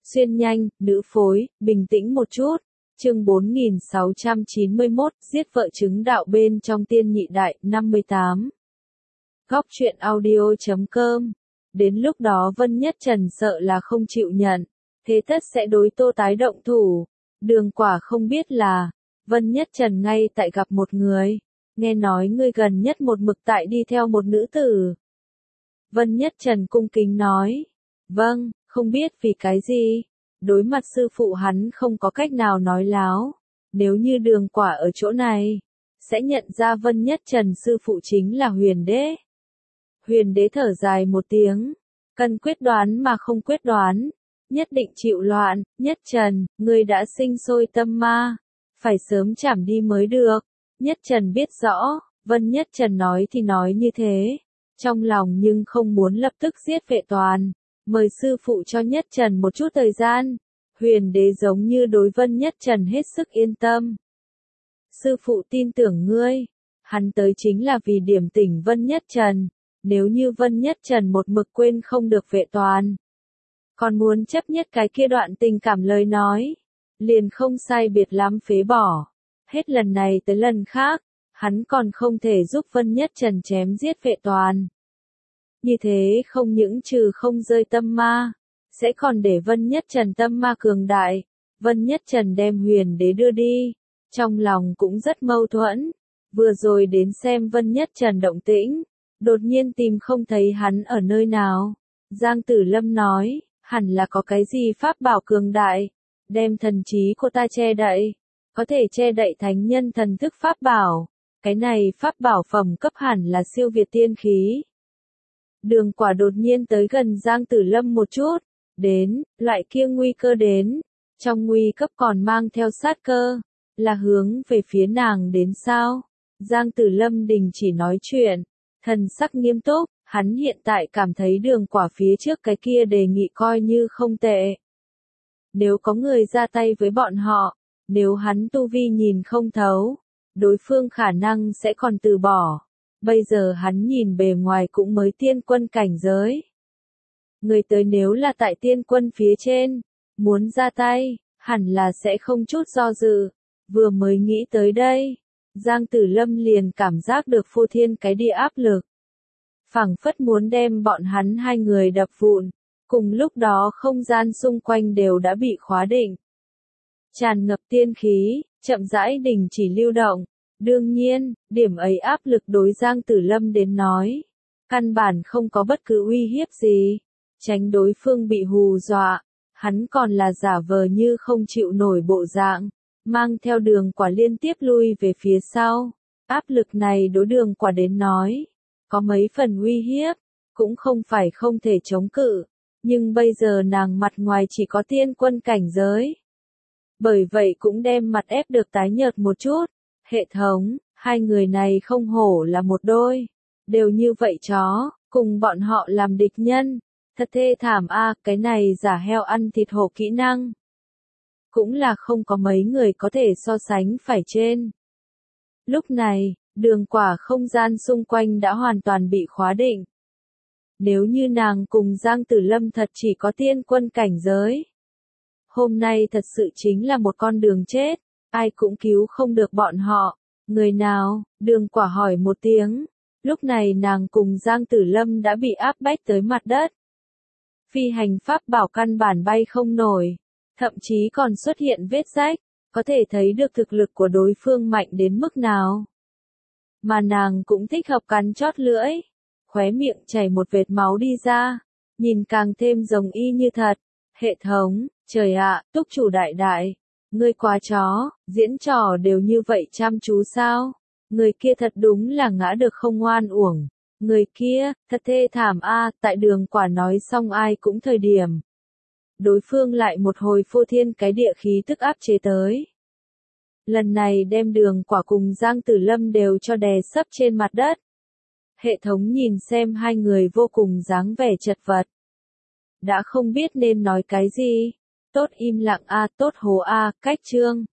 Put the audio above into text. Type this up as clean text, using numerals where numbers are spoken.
Xuyên nhanh, nữ phối, bình tĩnh một chút. Chương 4691, giết vợ chứng đạo bên trong tiên nhị đại, 58. Góc truyện audio.com. Đến lúc đó Vân Nhất Trần sợ là không chịu nhận, thế tất sẽ đối Tô Tái động thủ. Đường Quả không biết là, Vân Nhất Trần ngay tại gặp một người, nghe nói ngươi gần nhất một mực tại đi theo một nữ tử. Vân Nhất Trần cung kính nói, vâng, không biết vì cái gì. Đối mặt sư phụ hắn không có cách nào nói láo. Nếu như Đường Quả ở chỗ này, sẽ nhận ra Vân Nhất Trần sư phụ chính là Huyền Đế. Huyền Đế thở dài một tiếng, cần quyết đoán mà không quyết đoán, nhất định chịu loạn. Nhất Trần, ngươi đã sinh sôi tâm ma, phải sớm chảm đi mới được. Nhất Trần biết rõ, Vân Nhất Trần nói thì nói như thế, trong lòng nhưng không muốn lập tức giết Vệ Toàn. Mời sư phụ cho Nhất Trần một chút thời gian. Huyền Đế giống như đối Vân Nhất Trần hết sức yên tâm. Sư phụ tin tưởng ngươi, hắn tới chính là vì điểm tỉnh Vân Nhất Trần. Nếu như Vân Nhất Trần một mực quên không được Vệ Toàn, còn muốn chấp nhất cái kia đoạn tình cảm lời nói, liền không sai biệt lắm phế bỏ. Hết lần này tới lần khác, hắn còn không thể giúp Vân Nhất Trần chém giết Vệ Toàn. Như thế không những trừ không rơi tâm ma, sẽ còn để Vân Nhất Trần tâm ma cường đại. Vân Nhất Trần đem Huyền Đế đưa đi, trong lòng cũng rất mâu thuẫn. Vừa rồi đến xem Vân Nhất Trần động tĩnh, đột nhiên tìm không thấy hắn ở nơi nào. Giang Tử Lâm nói, hẳn là có cái gì pháp bảo cường đại, đem thần trí của ta che đậy, có thể che đậy thánh nhân thần thức pháp bảo. Cái này pháp bảo phẩm cấp hẳn là siêu việt tiên khí. Đường Quả đột nhiên tới gần Giang Tử Lâm một chút, đến, loại kia nguy cơ đến, trong nguy cấp còn mang theo sát cơ, là hướng về phía nàng đến sao? Giang Tử Lâm đình chỉ nói chuyện, thần sắc nghiêm túc, hắn hiện tại cảm thấy Đường Quả phía trước cái kia đề nghị coi như không tệ. Nếu có người ra tay với bọn họ, nếu hắn tu vi nhìn không thấu, đối phương khả năng sẽ còn từ bỏ. Bây giờ hắn nhìn bề ngoài cũng mới tiên quân cảnh giới. Người tới nếu là tại tiên quân phía trên, muốn ra tay, hẳn là sẽ không chút do dự. Vừa mới nghĩ tới đây, Giang Tử Lâm liền cảm giác được phô thiên cái địa áp lực. Phảng phất muốn đem bọn hắn hai người đập vụn, cùng lúc đó không gian xung quanh đều đã bị khóa định. Tràn ngập tiên khí, chậm rãi đình chỉ lưu động. Đương nhiên, điểm ấy áp lực đối Giang Tử Lâm đến nói, căn bản không có bất cứ uy hiếp gì, tránh đối phương bị hù dọa, hắn còn là giả vờ như không chịu nổi bộ dạng, mang theo Đường Quả liên tiếp lui về phía sau. Áp lực này đối Đường Quả đến nói, có mấy phần uy hiếp, cũng không phải không thể chống cự, nhưng bây giờ nàng mặt ngoài chỉ có tiên quân cảnh giới. Bởi vậy cũng đem mặt ép được tái nhợt một chút. Hệ thống, hai người này không hổ là một đôi, đều như vậy chó, cùng bọn họ làm địch nhân, thật thê thảm a, cái này giả heo ăn thịt hổ kỹ năng. Cũng là không có mấy người có thể so sánh phải trên. Lúc này, Đường Quả không gian xung quanh đã hoàn toàn bị khóa định. Nếu như nàng cùng Giang Tử Lâm thật chỉ có tiên quân cảnh giới, hôm nay thật sự chính là một con đường chết. Ai cũng cứu không được bọn họ. Người nào? Đường Quả hỏi một tiếng. Lúc này nàng cùng Giang Tử Lâm đã bị áp bách tới mặt đất. Phi hành pháp bảo căn bản bay không nổi. Thậm chí còn xuất hiện vết rách. Có thể thấy được thực lực của đối phương mạnh đến mức nào. Mà nàng cũng thích hợp cắn chót lưỡi. Khóe miệng chảy một vệt máu đi ra. Nhìn càng thêm giống y như thật. Hệ thống, trời ạ, túc chủ đại đại. Ngươi quá chó, diễn trò đều như vậy chăm chú sao? Người kia thật đúng là ngã được không oan uổng. Người kia, thật thê thảm a. Tại Đường Quả nói xong ai cũng thời điểm. Đối phương lại một hồi phô thiên cái địa khí tức áp chế tới. Lần này đem Đường Quả cùng Giang Tử Lâm đều cho đè sấp trên mặt đất. Hệ thống nhìn xem hai người vô cùng dáng vẻ chật vật. Đã không biết nên nói cái gì. Tốt im lặng a, tốt hồ a, cách chương.